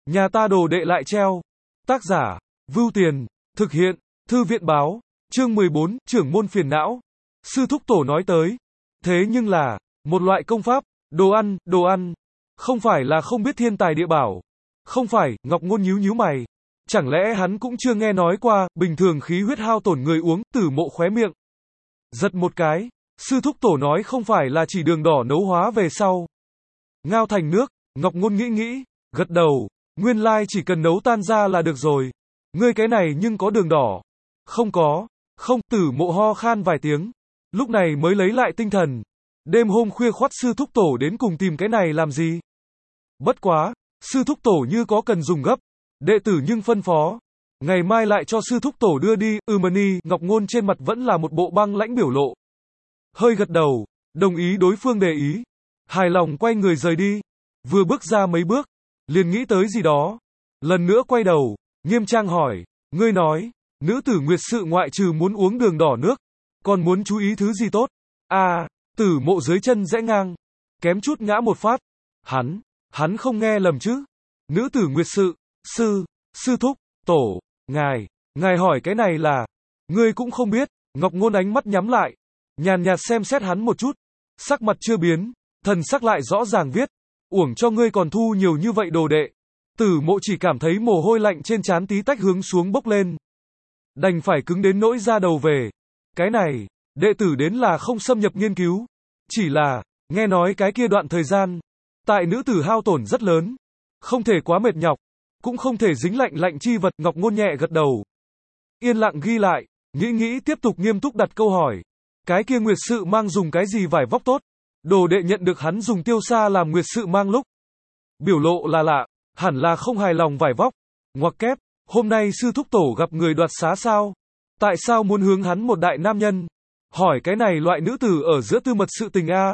Nhà ta đồ đệ lại treo. Tác giả, Vưu Tiền, thực hiện, Thư viện báo, chương 14, trưởng môn phiền não. Sư thúc tổ nói tới. Thế nhưng là, một loại công pháp, đồ ăn. Không phải là không biết thiên tài địa bảo. Không phải, Ngọc Ngôn nhíu mày. Chẳng lẽ hắn cũng chưa nghe nói qua, bình thường khí huyết hao tổn người uống, Tử Mộ khóe miệng giật một cái. Sư thúc tổ nói không phải là chỉ đường đỏ nấu hóa về sau ngao thành nước. Ngọc Ngôn nghĩ, gật đầu. Nguyên lai chỉ cần nấu tan ra là được rồi. Ngươi cái này nhưng có đường đỏ. Không có. Không, Tử Mộ ho khan vài tiếng. Lúc này mới lấy lại tinh thần. Đêm hôm khuya khoắt sư thúc tổ đến cùng tìm cái này làm gì? Bất quá, sư thúc tổ như có cần dùng gấp. Đệ tử nhưng phân phó. Ngày mai lại cho sư thúc tổ đưa đi, Mani. Ngọc Ngôn trên mặt vẫn là một bộ băng lãnh biểu lộ. Hơi gật đầu, đồng ý đối phương đề ý. Hài lòng quay người rời đi. Vừa bước ra mấy bước, liền nghĩ tới gì đó. Lần nữa quay đầu, nghiêm trang hỏi. Ngươi nói, nữ tử Nguyệt Sự ngoại trừ muốn uống đường đỏ nước, còn muốn chú ý thứ gì tốt? Tử Mộ dưới chân rẽ ngang. Kém chút ngã một phát. Hắn không nghe lầm chứ. Nữ tử Nguyệt Sự, sư thúc, tổ, ngài hỏi cái này là, ngươi cũng không biết. Ngọc Ngôn ánh mắt nhắm lại, nhàn nhạt xem xét hắn một chút, sắc mặt chưa biến, thần sắc lại rõ ràng viết, uổng cho ngươi còn thu nhiều như vậy đồ đệ. Tử Mộ chỉ cảm thấy mồ hôi lạnh trên trán tí tách hướng xuống bốc lên, đành phải cứng đến nỗi ra đầu về. Cái này, đệ tử đến là không xâm nhập nghiên cứu, chỉ là, nghe nói cái kia đoạn thời gian, tại nữ tử hao tổn rất lớn, không thể quá mệt nhọc, cũng không thể dính lạnh chi vật. Ngọc Ngôn nhẹ gật đầu, yên lặng ghi lại, nghĩ tiếp tục nghiêm túc đặt câu hỏi. Cái kia Nguyệt Sự mang dùng cái gì vải vóc tốt? Đồ đệ nhận được hắn dùng tiêu sa làm Nguyệt Sự mang lúc, biểu lộ là lạ, hẳn là không hài lòng vải vóc. Ngoặc kép, hôm nay sư thúc tổ gặp người đoạt xá sao? Tại sao muốn hướng hắn một đại nam nhân? Hỏi cái này loại nữ tử ở giữa tư mật sự tình a.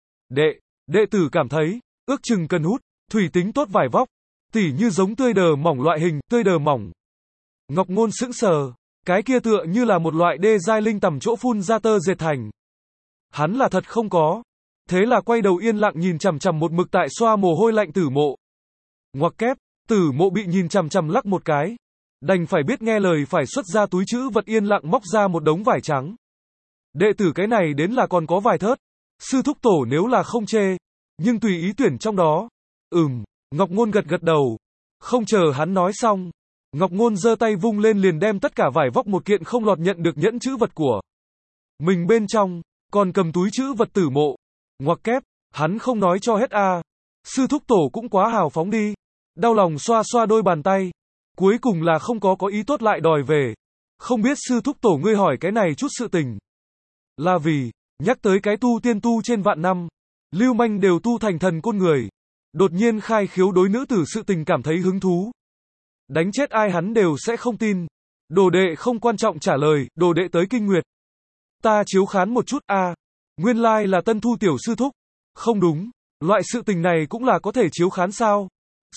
Đệ tử cảm thấy, ước chừng cần hút, thủy tính tốt vải vóc, tỉ như giống tươi đờ mỏng loại hình, tươi đờ mỏng. Ngọc Ngôn sững sờ, cái kia tựa như là một loại đê giai linh tầm chỗ phun ra tơ dệt thành. Hắn là thật không có. Thế là quay đầu yên lặng nhìn chằm chằm một mực tại xoa mồ hôi lạnh Tử Mộ. Ngoặc kép, Tử Mộ bị nhìn chằm chằm lắc một cái, đành phải biết nghe lời phải xuất ra túi trữ vật yên lặng móc ra một đống vải trắng. Đệ tử cái này đến là còn có vài thớt. Sư thúc tổ nếu là không chê, nhưng tùy ý tuyển trong đó. Ngọc Ngôn gật đầu. Không chờ hắn nói xong, Ngọc Ngôn giơ tay vung lên liền đem tất cả vải vóc một kiện không lọt nhận được nhẫn trữ vật của mình bên trong, còn cầm túi trữ vật Tử Mộ. Ngoặc kép, hắn không nói cho hết a. Sư thúc tổ cũng quá hào phóng đi. Đau lòng xoa xoa đôi bàn tay. Cuối cùng là không có ý tốt lại đòi về. Không biết sư thúc tổ ngươi hỏi cái này chút sự tình, là vì, nhắc tới cái tu tiên tu trên vạn năm, lưu manh đều tu thành thần côn người. Đột nhiên khai khiếu đối nữ tử sự tình cảm thấy hứng thú. Đánh chết ai hắn đều sẽ không tin. Đồ đệ không quan trọng trả lời, đồ đệ tới Kinh Nguyệt. Ta chiếu khán một chút nguyên lai là tân thu tiểu sư thúc. Không đúng, loại sự tình này cũng là có thể chiếu khán sao?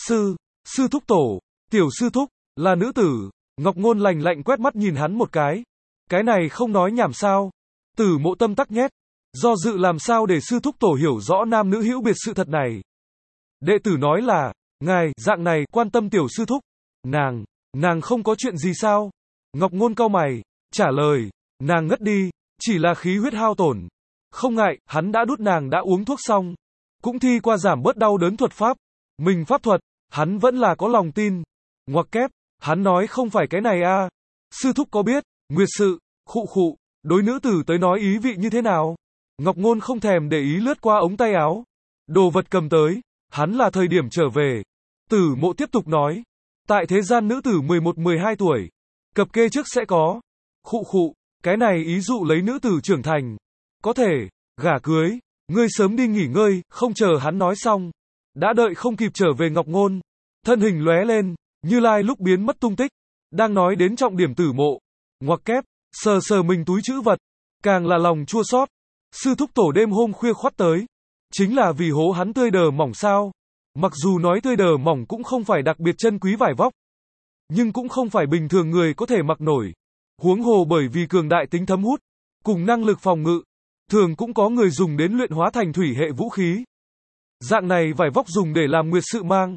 Sư thúc tổ, tiểu sư thúc, là nữ tử. Ngọc Ngôn lạnh lạnh quét mắt nhìn hắn một cái. Cái này không nói nhảm sao? Tử Mộ tâm tắc nhét, do dự làm sao để sư thúc tổ hiểu rõ nam nữ hữu biệt sự thật này. Đệ tử nói là, ngài, dạng này, quan tâm tiểu sư thúc. Nàng không có chuyện gì sao? Ngọc Ngôn cau mày, trả lời, nàng ngất đi, chỉ là khí huyết hao tổn. Không ngại, hắn đã đút nàng đã uống thuốc xong, cũng thi qua giảm bớt đau đớn thuật pháp. Mình pháp thuật, hắn vẫn là có lòng tin. Ngoặc kép, hắn nói không phải cái này a. Sư thúc có biết, Nguyệt Sự, khụ, đối nữ tử tới nói ý vị như thế nào? Ngọc Ngôn không thèm để ý lướt qua ống tay áo. Đồ vật cầm tới, hắn là thời điểm trở về. Tử Mộ tiếp tục nói, tại thế gian nữ tử 11-12 tuổi, cập kê trước sẽ có. Khụ, cái này ý dụ lấy nữ tử trưởng thành, có thể, gả cưới, ngươi sớm đi nghỉ ngơi. Không chờ hắn nói xong, đã đợi không kịp trở về Ngọc Ngôn, thân hình lóe lên, Như Lai lúc biến mất tung tích. Đang nói đến trọng điểm Tử Mộ, ngoặc kép, sờ mình túi trữ vật, càng là lòng chua xót. Sư thúc tổ đêm hôm khuya khoắt tới, chính là vì hố hắn tươi đờ mỏng sao? Mặc dù nói tươi đờ mỏng cũng không phải đặc biệt chân quý vải vóc, nhưng cũng không phải bình thường người có thể mặc nổi. Huống hồ bởi vì cường đại tính thấm hút, cùng năng lực phòng ngự, thường cũng có người dùng đến luyện hóa thành thủy hệ vũ khí. Dạng này vải vóc dùng để làm Nguyệt Sự mang,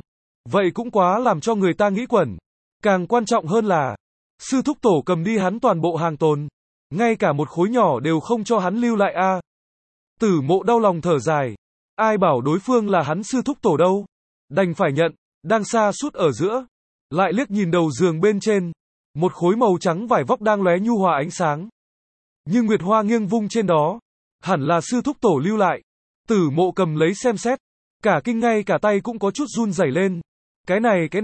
Vậy cũng quá làm cho người ta nghĩ quẩn. Càng quan trọng hơn là, sư thúc tổ cầm đi hắn toàn bộ hàng tồn, ngay cả một khối nhỏ đều không cho hắn lưu lại a. Tử Mộ đau lòng thở dài, ai bảo đối phương là hắn sư thúc tổ đâu, đành phải nhận, đang xa sút ở giữa, lại liếc nhìn đầu giường bên trên, một khối màu trắng vải vóc đang lóe nhu hòa ánh sáng. Như nguyệt hoa nghiêng vung trên đó, hẳn là sư thúc tổ lưu lại. Tử Mộ cầm lấy xem xét, cả kinh ngay cả tay cũng có chút run rẩy lên. Cái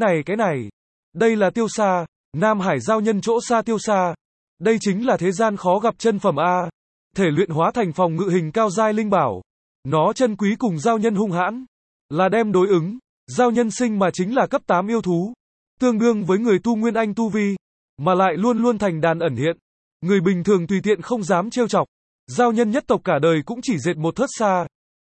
này, đây là tiêu sa, Nam Hải giao nhân chỗ sa tiêu sa. Đây chính là thế gian khó gặp chân phẩm a, thể luyện hóa thành phòng ngự hình cao giai linh bảo. Nó chân quý cùng giao nhân hung hãn, là đem đối ứng, giao nhân sinh mà chính là cấp 8 yêu thú, tương đương với người tu nguyên anh tu vi, mà lại luôn luôn thành đàn ẩn hiện. Người bình thường tùy tiện không dám trêu chọc, giao nhân nhất tộc cả đời cũng chỉ dệt một thớt sa.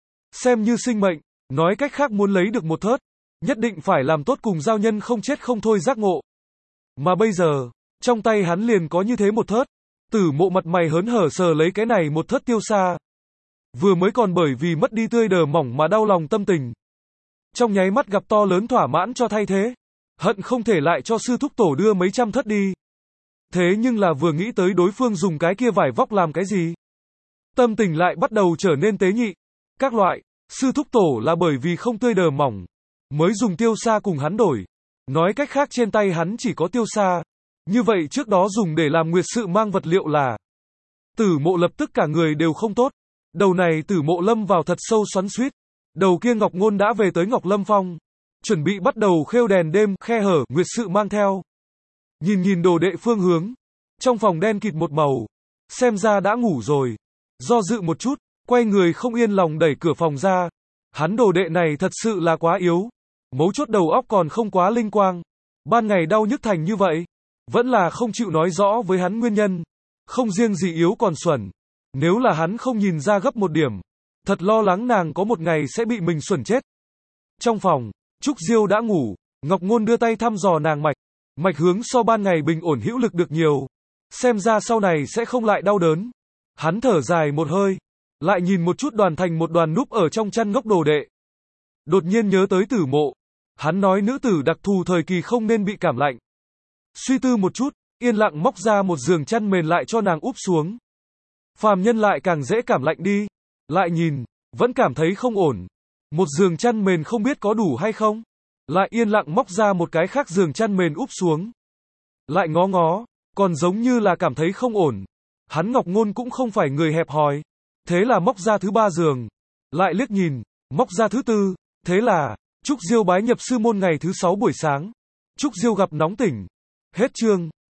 Xem như sinh mệnh, nói cách khác muốn lấy được một thớt, nhất định phải làm tốt cùng giao nhân không chết không thôi giác ngộ. Mà bây giờ, trong tay hắn liền có như thế một thớt. Tử Mộ mặt mày hớn hở sờ lấy cái này một thớt tiêu sa. Vừa mới còn bởi vì mất đi tươi đờ mỏng mà đau lòng tâm tình. Trong nháy mắt gặp to lớn thỏa mãn cho thay thế. Hận không thể lại cho sư thúc tổ đưa mấy trăm thớt đi. Thế nhưng là vừa nghĩ tới đối phương dùng cái kia vải vóc làm cái gì, tâm tình lại bắt đầu trở nên tế nhị. Các loại, sư thúc tổ là bởi vì không tươi đờ mỏng, mới dùng tiêu sa cùng hắn đổi. Nói cách khác trên tay hắn chỉ có tiêu sa. Như vậy trước đó dùng để làm nguyệt sự mang vật liệu là. Tử Mộ lập tức cả người đều không tốt. Đầu này Tử Mộ lâm vào thật sâu xoắn xuýt. Đầu kia Ngọc Ngôn đã về tới Ngọc Lâm Phong, chuẩn bị bắt đầu khêu đèn đêm, khe hở, nguyệt sự mang theo. Nhìn đồ đệ phương hướng, trong phòng đen kịt một màu, xem ra đã ngủ rồi. Do dự một chút, quay người không yên lòng đẩy cửa phòng ra. Hắn đồ đệ này thật sự là quá yếu, mấu chốt đầu óc còn không quá linh quang. Ban ngày đau nhức thành như vậy, vẫn là không chịu nói rõ với hắn nguyên nhân. Không riêng gì yếu còn xuẩn. Nếu là hắn không nhìn ra gấp một điểm, thật lo lắng nàng có một ngày sẽ bị mình xuẩn chết. Trong phòng, Trúc Diêu đã ngủ, Ngọc Ngôn đưa tay thăm dò nàng mạch. Mạch hướng so ban ngày bình ổn hữu lực được nhiều. Xem ra sau này sẽ không lại đau đớn. Hắn thở dài một hơi, lại nhìn một chút đoàn thành một đoàn núp ở trong chăn ngốc đồ đệ. Đột nhiên nhớ tới Tử Mộ. Hắn nói nữ tử đặc thù thời kỳ không nên bị cảm lạnh. Suy tư một chút, yên lặng móc ra một giường chăn mền lại cho nàng úp xuống. Phàm nhân lại càng dễ cảm lạnh đi. Lại nhìn, vẫn cảm thấy không ổn. Một giường chăn mền không biết có đủ hay không. Lại yên lặng móc ra một cái khác giường chăn mền úp xuống. Lại ngó ngó, còn giống như là cảm thấy không ổn. Hắn Ngọc Ngôn cũng không phải người hẹp hòi. Thế là móc ra thứ 3 giường. Lại liếc nhìn, móc ra thứ 4. Thế là, Trúc Diêu bái nhập sư môn ngày thứ 6 buổi sáng. Trúc Diêu gặp nóng tỉnh. Hết chương.